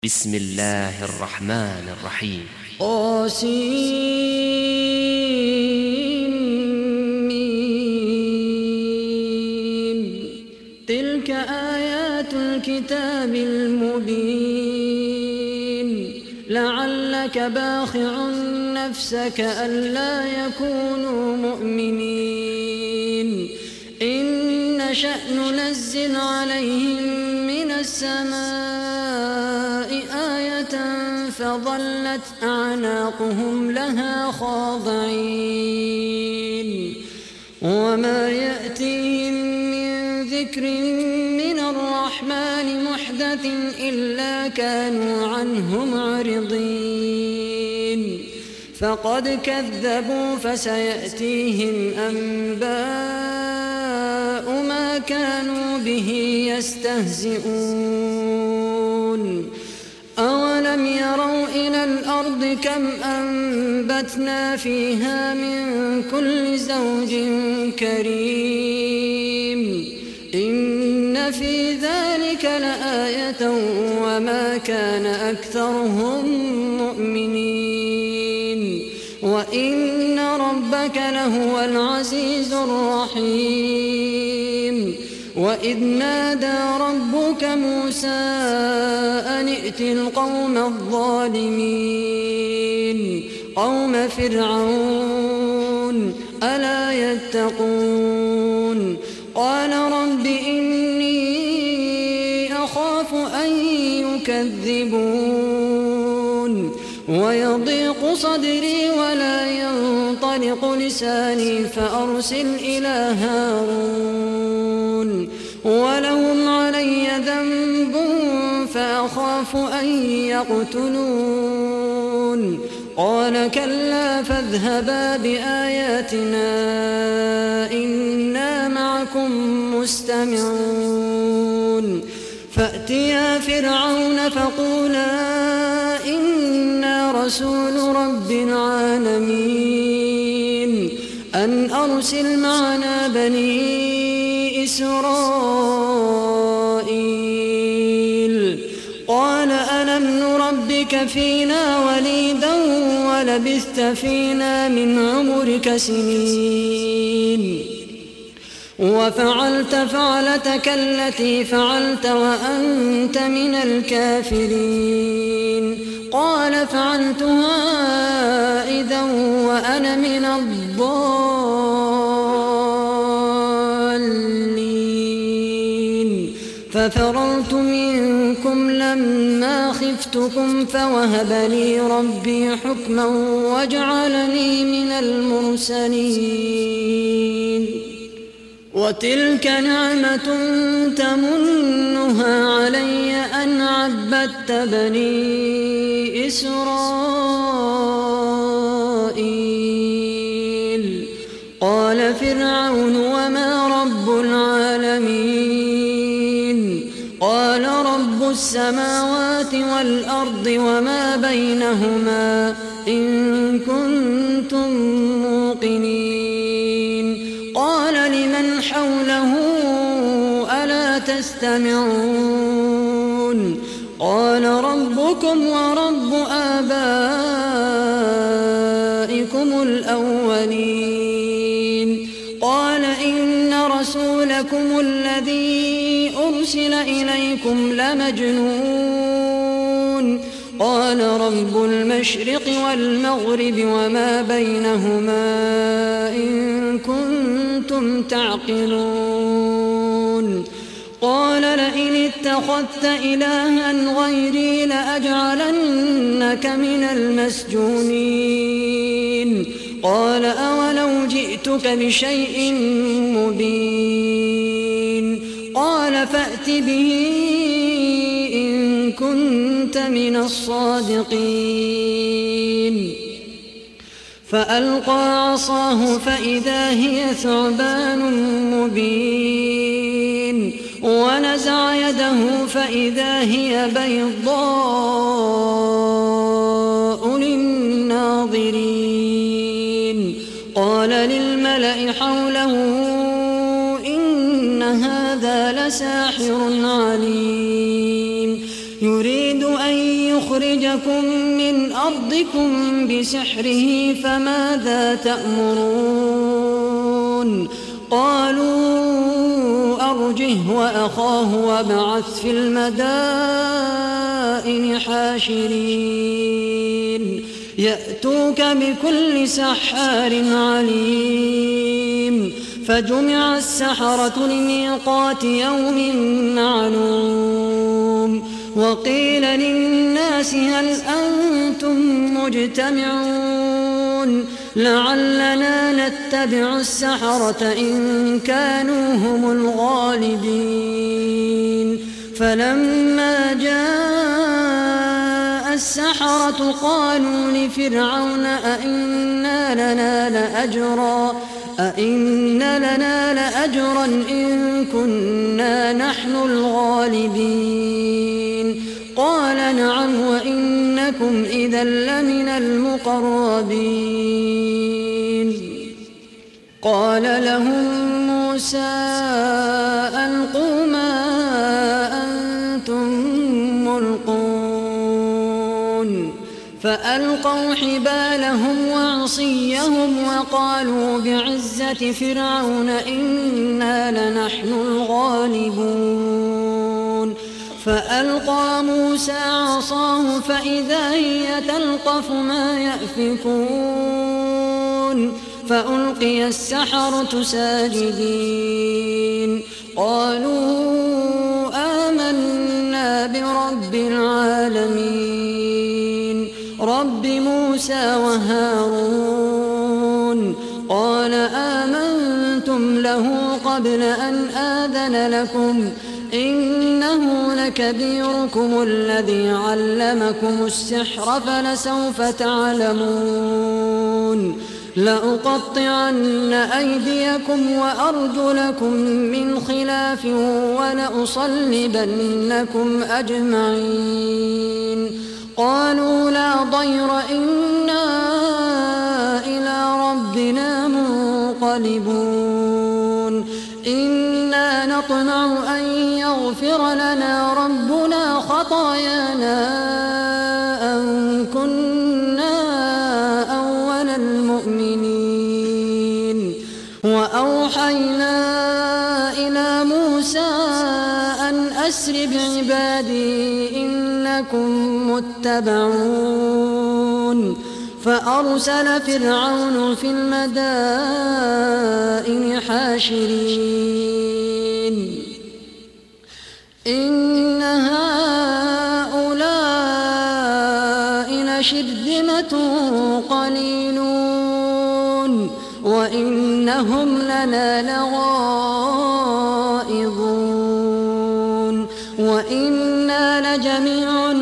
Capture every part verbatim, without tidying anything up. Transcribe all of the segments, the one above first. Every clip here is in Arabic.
بسم الله الرحمن الرحيم. قاسمين. تلك آيات الكتاب المبين. لعلك باخع نفسك ألا يكونوا مؤمنين. إن نشأ ننزل عليهم من السماء آية فظلت أعناقهم لها خاضعين. وما يأتيهم من ذكر من الرحمن محدث إلا كانوا عنه معرضين. فقد كذبوا فسيأتيهم أنباء ما كانوا به يستهزئون. أولم يروا إلى الأرض كم أنبتنا فيها من كل زوج كريم. إن في ذلك لآية وما كان أكثرهم مؤمنين. وإن ربك لهو العزيز الرحيم. وإذ نادى ربك موسى أن ائت القوم الظالمين قوم فرعون ألا يتقون. قال رب إني أخاف أن يكذبون ويضيق صدري ولا ينطلق لساني فأرسل إلى هارون ولهم علي ذنب فأخاف أن يقتلون. قال كلا فاذهبا بآياتنا إنا معكم مستمعون. فأتيا فرعون فقولا إنا رسول رب العالمين أن أرسل معنا بني إسرائيل. قال ألم نربك فينا وليدا ولبثت فينا من عمرك سنين وفعلت فعلتك التي فعلت وأنت من الكافرين. قال فعلتها إذا وأنا من الضالين. ففررت منكم لما خفتكم فوهب لي ربي حكما وجعلني من المرسلين. وتلك نعمة تمنها علي أن عبدت بني إسرائيل. قال فرعون وما رب العالمين. قال رب السماوات والأرض وما بينهما إن كنتم موقنين. قال لمن حوله ألا تستمعون. قال ربكم ورب آبائكم الأولين. قال إن رسولكم الذي أرسل إليكم لمجنون. قال رب المشرق والمغرب وما بينهما إن كنتم تعقلون. قال لئن اتخذت إلها غيري لأجعلنك من المسجونين. قال أولو جئتك بشيء مبين. قال فأت به إن كنت من الصادقين. فألقى عصاه فإذا هي ثعبان مبين. ونزع يده فإذا هي بيضاء للناظرين. قال للملأ حوله إن هذا لساحر عليم يريد أن ليخرجكم من أرضكم بسحره فماذا تأمرون قالوا أرجه وأخاه وابعث في المدائن حاشرين يأتوك بكل سحار عليم فجمع السحرة لميقات يوم معلوم وقيل للناس هل أنتم مجتمعون لعلنا نتبع السحرة إن كانوا هم الغالبين فلما جاء السحرة قالوا لفرعون أئن لنا لأجرا أئن لنا لأجرا إن كنا نحن الغالبين قال نعم وإنكم إذا لمن المقربين قال لهم موسى ألقوا ما أنتم ملقون فألقوا حبالهم وعصيهم وقالوا بعزة فرعون إنا لنحن الغالبون فألقى موسى عصاه فإذا هي تلقف ما يأفكون فألقي السحرة ساجدين قالوا آمنا برب العالمين رب موسى وهارون قال آمنتم له قبل أن آذن لكم إنه لكبيركم الذي علمكم السحر فلسوف تعلمون لأقطعن أيديكم وأرجلكم من خلاف ولأصلبنكم أجمعين قالوا لا ضير إنا إلى ربنا منقلبون إنا نطمع أن يغفر لنا ربنا خطايانا أن كنا أول المؤمنين وأوحينا إلى موسى أن أسر بعبادي إنكم متبعون فأرسل فرعون في المدائن حاشرين إن هؤلاء لشرذمة قليلون وإنهم لنا لغائظون وإنا لجميع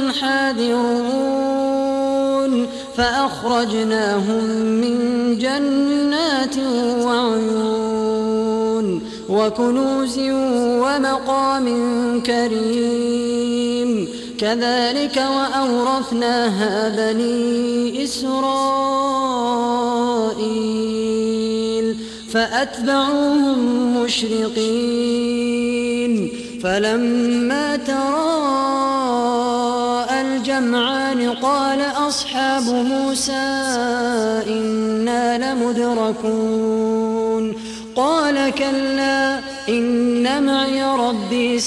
حاذرون فأخرجناهم من جنات وعيون وكنوز ومقام كريم كذلك وأورثناها بني إسرائيل فأتبعوهم مشرقين فلما تراءى الجمعان قال أصحاب موسى إنا لمدركون قال كلا إن معي ربي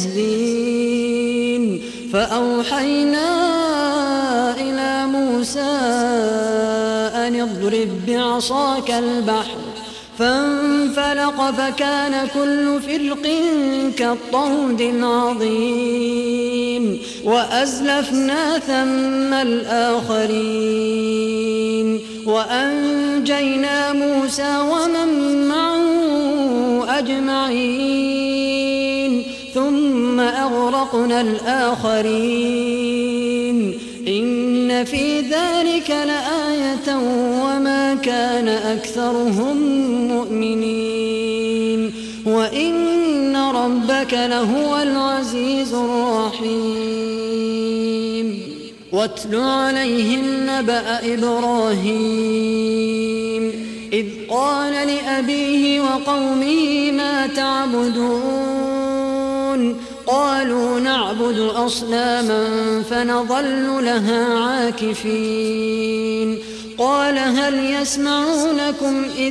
سيهدين فأوحينا إلى موسى أن اضرب بعصاك البحر فانفلق فكان كل فرق كالطود العظيم وأزلفنا ثم الآخرين وأنجينا موسى ومن معه أجمعين ثم أغرقنا الآخرين إن في ذلك لآية وما كان أكثرهم مؤمنين وإن ربك لهو العزيز الرحيم واتل عليهم نبأ إبراهيم إذ قال لأبيه وقومه ما تعبدون قالوا نعبد أصناما فنظل لها عاكفين قال هل يسمعونكم إذ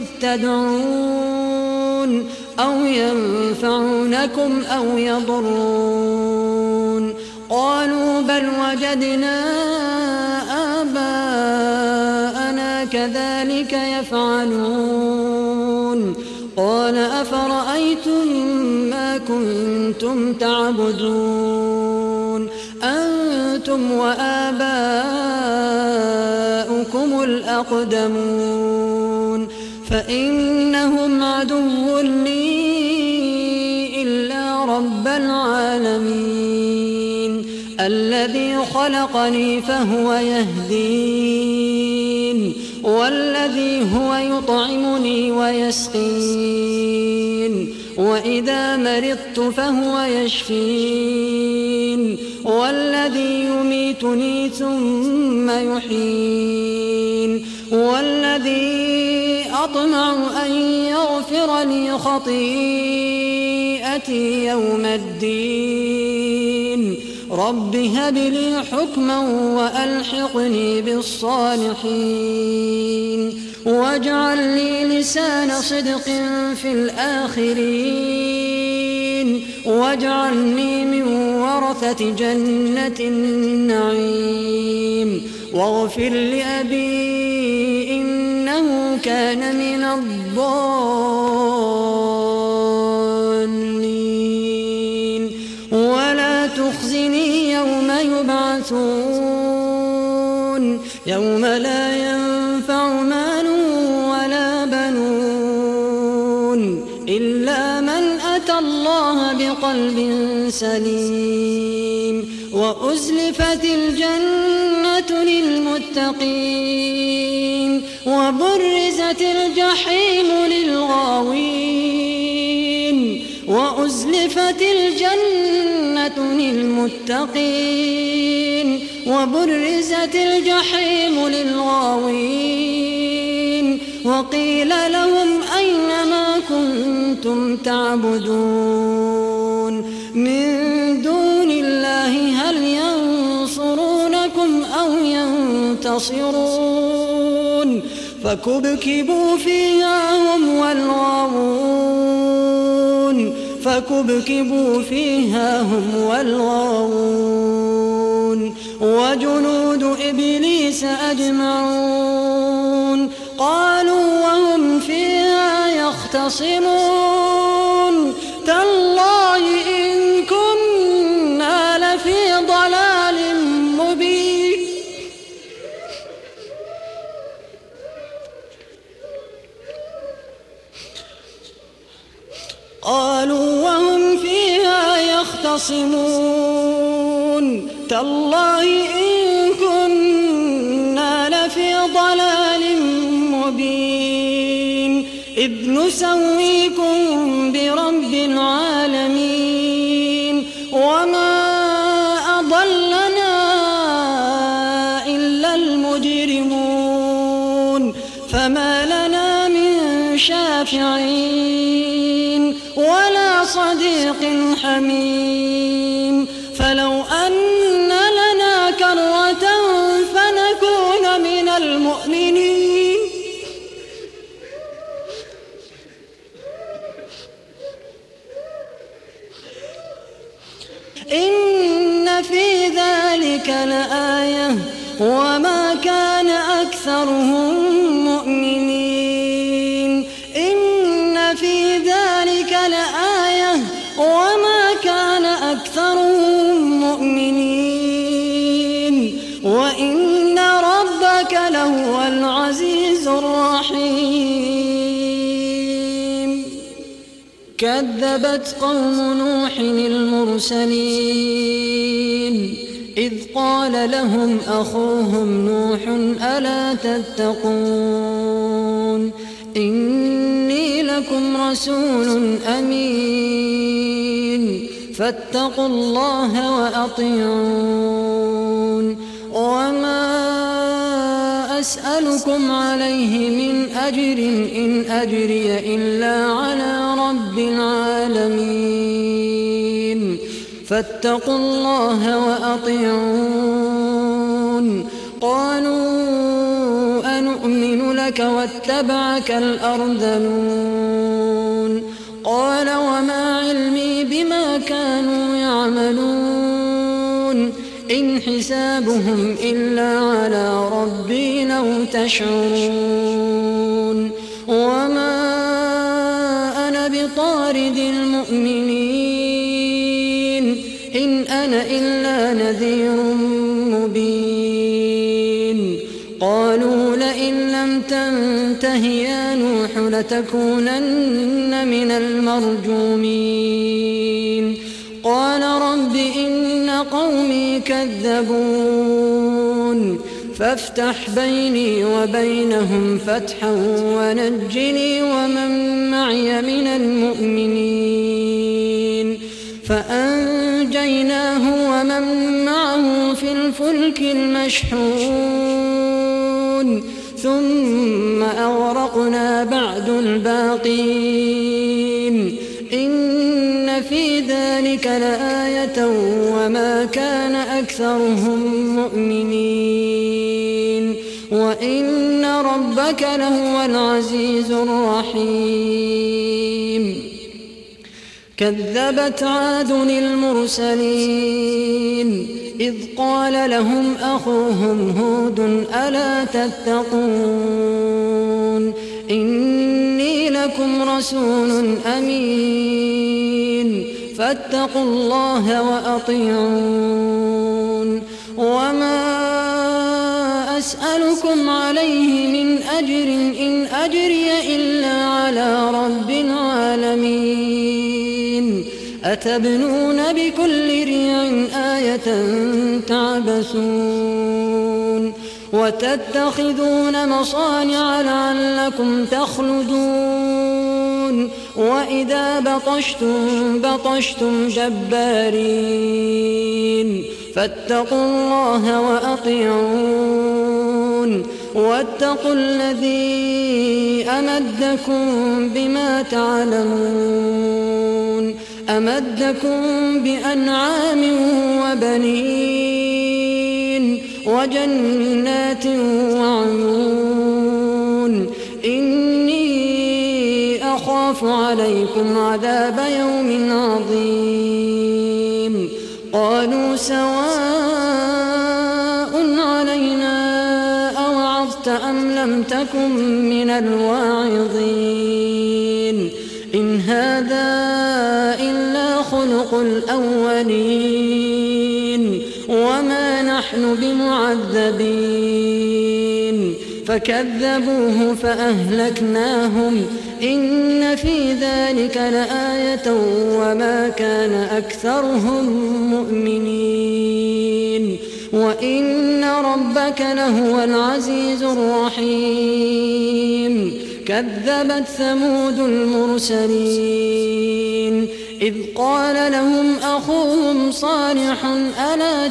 تدعون أو ينفعونكم أو يضرون قالوا بل وجدنا آباءنا كذلك يفعلون قال أفرأيتم ما كنتم تعبدون أنتم وآباؤكم الأقدمون فإنهم عدو لي إلا رب العالمين الذي خلقني فهو يهدين والذي هو يطعمني ويسقين وإذا مرضت فهو يشفين والذي يميتني ثم يحيين والذي أطمع أن يغفر لي خطيئتي يوم الدين رب هب لي حكما وألحقني بالصالحين واجعل لي لسان صدق في الآخرين واجعلني من ورثة جنة النعيم واغفر لأبي إنه كان من الضالين ولا تخزني يوم يبعثون يوم لا ينفع مال ولا بنون إلا من أتى الله بقلب سليم وأزلفت الجنة للمتقين وبرزت الجحيم للغاوين وأزلفت الجنة للمتقين وبرزت الجحيم للغاوين وقيل لهم أين ما كنتم تعبدون من دون الله هل ينصرونكم أو ينتصرون فكبكبوا فيها هم والغاوون فكبكبوا فيها هم والغاوون وجنود إبليس أجمعون قالوا وهم فيها يختصمون تالله إن كنا لفي ضلال مبين قالوا وهم فيها يختصمون تالله إن كنا لفي ضلال مبين إذ نسويكم برب العالمين وما أضلنا إلا المجرمون فما لنا من شافعين ولا صديق حميم فلو أن لنا كرة فنكون من المؤمنين إن في ذلك لآية وما كان أكثرهم مؤمنين إن في ذلك لآية وما كان أكثرهم مؤمنين وإن ربك لهو العزيز الرحيم كذبت قوم نوح المرسلين إذ قال لهم أخوهم نوح ألا تتقون إني لكم رسول أمين فاتقوا الله وأطيعون وما أسألكم عليه من أجر إن أجري إلا على رب العالمين فاتقوا الله وأطيعون. قالوا أنؤمن لك واتبعك الأرذلون. قال وما علمي بما كانوا يعملون إن حسابهم إلا على ربي لو تشعرون. وما أنا بطارد المؤمنين إن أنا إلا نذير مبين. قالوا لئن لم تنته يا نوح لتكونن من المرجومين. قال رب إن قومي كذبون فافتح بيني وبينهم فتحا ونجني ومن معي من المؤمنين. فأنجيناه ومن معه في الفلك المشحون ثم أغرقنا بعد الباقين. إن في ذلك لآية وما كان أكثرهم مؤمنين وإن ربك لهو العزيز الرحيم. كذبت عاد المرسلين إذ قال لهم أخوهم هود ألا تتقون إني لكم رسول أمين فاتقوا الله وأطيعون. وما أسألكم عليه من أجر إن أجري إلا على رب العالمين. أتبنون بكل ريع آية تعبثون وتتخذون مصانع لعلكم تخلدون وإذا بطشتم بطشتم جبارين. فاتقوا الله وأطيعون واتقوا الذي أمدكم بما تعلمون أمدكم بأنعام وبنين وجنات وعيون. إني أخاف عليكم عذاب يوم عظيم. قالوا سواء علينا أوعظت أم لم تكن من الواعظين. إن هذا إلا خلق الأولين وما نحن بمعذبين. فكذبوه فأهلكناهم إن في ذلك لآية وما كان أكثرهم مؤمنين وإن ربك لهو العزيز الرحيم. كذبت ثمود المرسلين إذ قال لهم أخوهم صالح ألا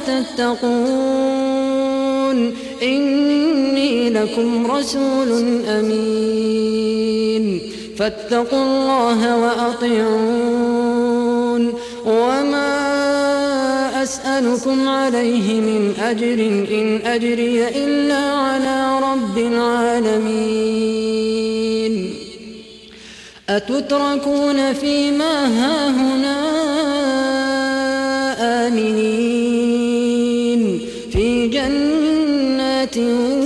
تتقون إني لكم رسول أمين فاتقوا الله وأطيعون. وما أسألكم عليه من أجر إن أجري إلا على رب العالمين. أتتركون فيما هاهنا آمنين في جنات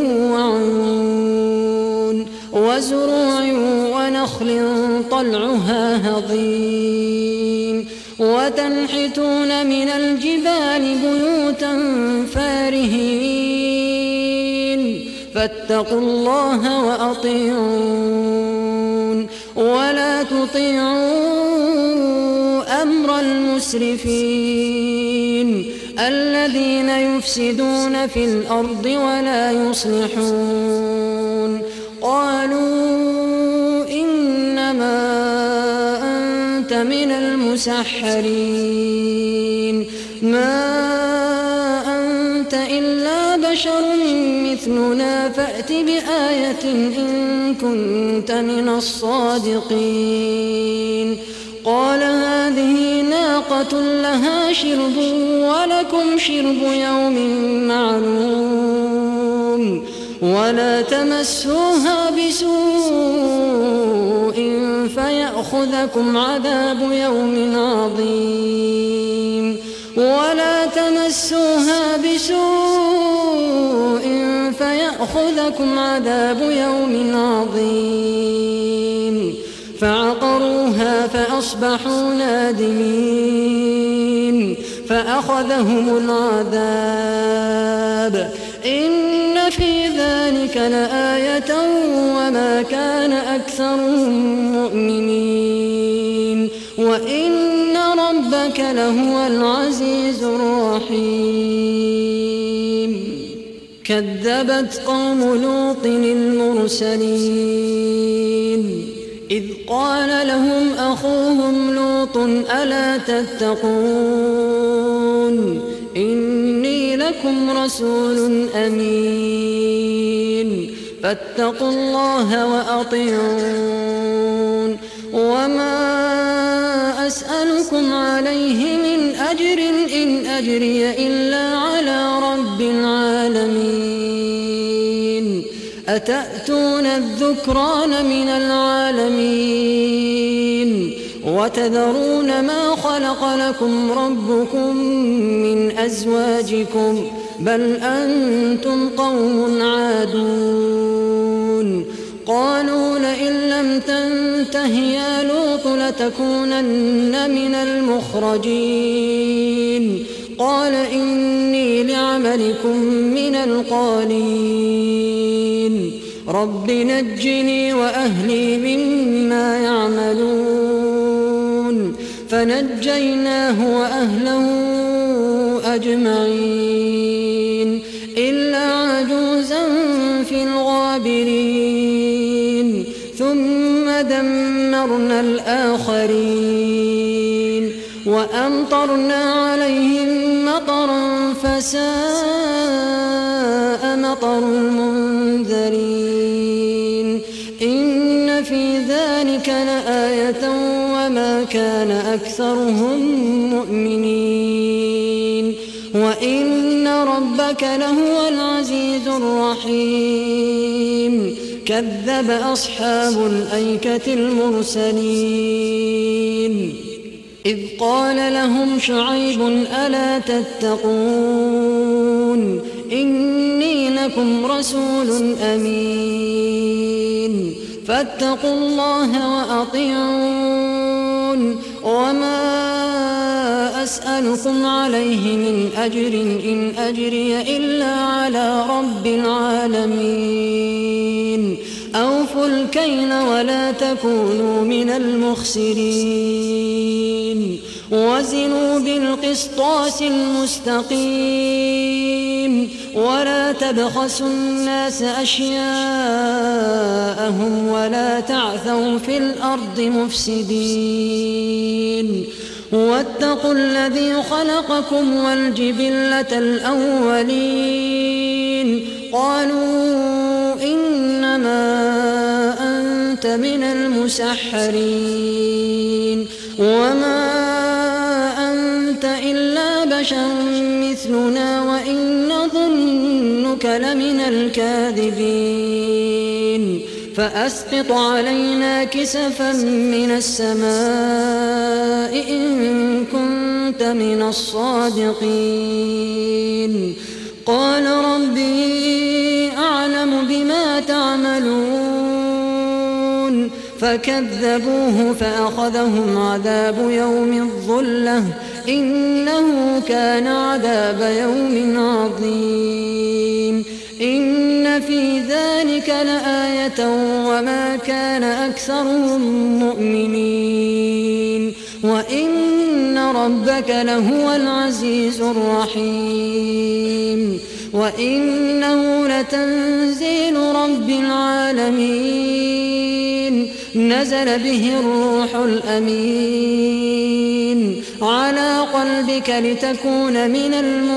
وعيون وزروع ونخل طلعها هضيم وتنحتون من الجبال بيوتا فارهين. فاتقوا الله وأطيعون ولا تطيعوا أمر المسرفين الذين يفسدون في الأرض ولا يصلحون. قالوا إنما أنت من المسحرين ما أنت إلا بشر مثلنا فأت بآية إن كنت من الصادقين. قال هذه ناقة لها شرب ولكم شرب يوم معلوم ولا تمسوها بسوء فيأخذكم عذاب يوم عظيم ولا تمسوها بسوء فيأخذكم عذاب يوم عظيم فعقروها فأصبحوا نادمين فأخذهم العذاب إن في ذلك لآية وما كان أكثرهم مؤمنين وإن ربك لهو العزيز الرحيم كذبت قوم لوط المرسلين إذ قال لهم أخوهم لوط ألا تتقون إني لكم رسول أمين فاتقوا الله وأطيعون وما أسألكم عليه من أجر إن أجري إلا على رب العالمين أتأتون الذكران من العالمين وتذرون ما خلق لكم ربكم من أزواجكم بل أنتم قوم عادون قالوا لئن لم تنته يا لوط لتكونن من المخرجين قال إني لعملكم من القالين رب نجني وأهلي مما يعملون فنجيناه وأهله أجمعين إلا عجوزا في الغابرين ثم دمرنا الآخرين وأمطرنا عليهم مطرا فساء مطر المنذرين إن في ذلك لآية وما كان أكثرهم مؤمنين وإن ربك لهو العزيز الرحيم كذب أصحاب الأيكة المرسلين إذ قال لهم شعيب ألا تتقون إني لكم رسول أمين فاتقوا الله وأطيعون وما أسألكم عليه من أجر إن أجري إلا على رب العالمين أوفوا الكيل ولا تكونوا من المخسرين وزنوا بالقسطاس المستقيم ولا تبخسوا الناس أشياءهم ولا تعثوا في الأرض مفسدين واتقوا الذي خلقكم والجبلة الأولين قالوا إنما أنت من المسحرين وما أنت إلا بشر مثلنا وإن نظنك لمن الكاذبين فأسقط علينا كسفا من السماء إن كنت من الصادقين قال ربي أعلم بما تعملون فكذبوه فأخذهم عذاب يوم الظلة إنه كان عذاب يوم عظيم إن في ذلك لآية وما كان أكثرهم مؤمنين وإن ربك لهو العزيز الرحيم وإنه لتنزيل رب العالمين نزل به الروح الأمين على قلبك لتكون من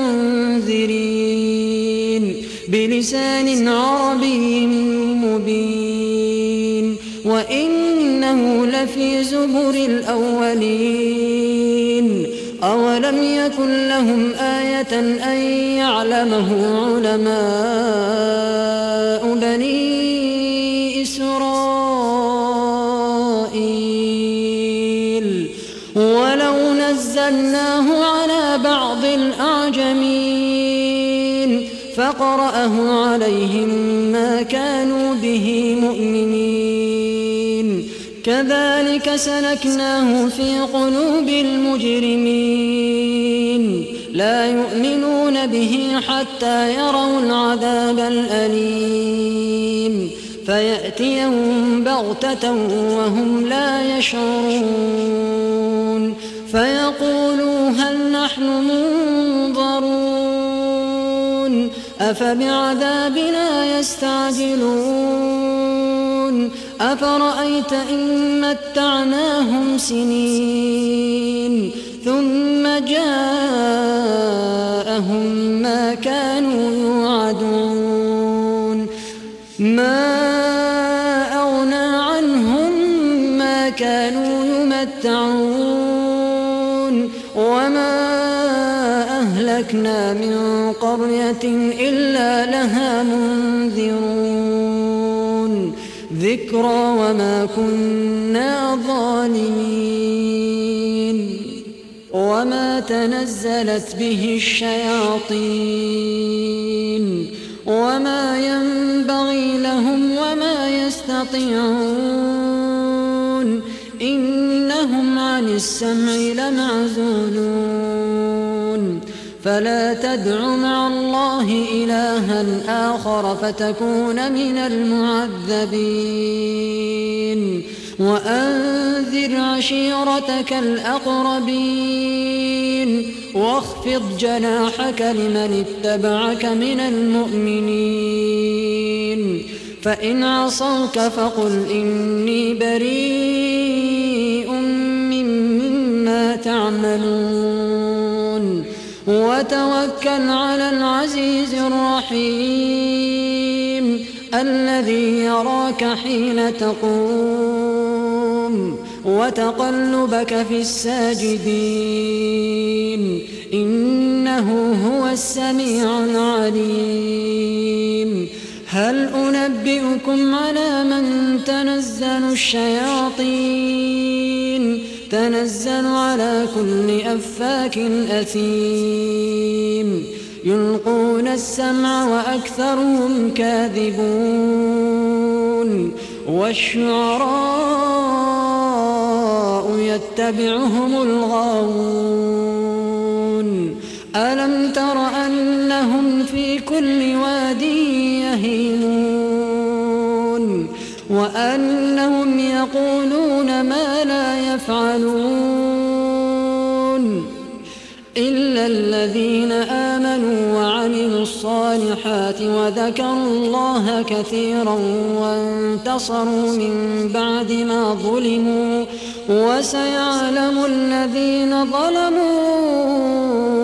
المنذرين بلسان عربي مبين وإن إنه لفي زبر الأولين أولم يكن لهم آية أن يعلمه علماء بني إسرائيل ولو نزلناه على بعض الأعجمين فقرأه عليهم ما كانوا به مؤمنين كذلك سلكناه في قلوب المجرمين لا يؤمنون به حتى يروا العذاب الأليم فيأتيهم بغتة وهم لا يشعرون فيقولوا هل نحن منظرون أفبعذابنا يستعجلون أفرأيت إن متعناهم سنين ثم جاءهم ما كانوا يوعدون ما أغنى عنهم ما كانوا يمتعون وما أهلكنا من قرية إلا لها منذرون ذكرى وما كنا ظالمين وما تنزلت به الشياطين وما ينبغي لهم وما يستطيعون إنهم عن السمع لمعزولون فلا تدع مع الله إلها آخر فتكون من المعذبين وأنذر عشيرتك الأقربين واخفض جناحك لمن اتبعك من المؤمنين فإن عصوك فقل إني بريء مما تعملون وتوكل على العزيز الرحيم الذي يراك حين تقوم وتقلبك في الساجدين إنه هو السميع العليم هل أنبئكم على من تنزل الشياطين تنزل على كل أفاك أثيم يلقون السمع وأكثرهم كاذبون والشعراء يتبعهم الغاوون ألم تر أنهم في كل واد يهيمون وأنهم يقولون ما لا يفعلون إلا الذين آمنوا وعملوا الصالحات وذكروا الله كثيرا وانتصروا من بعد ما ظلموا وسيعلم الذين ظلموا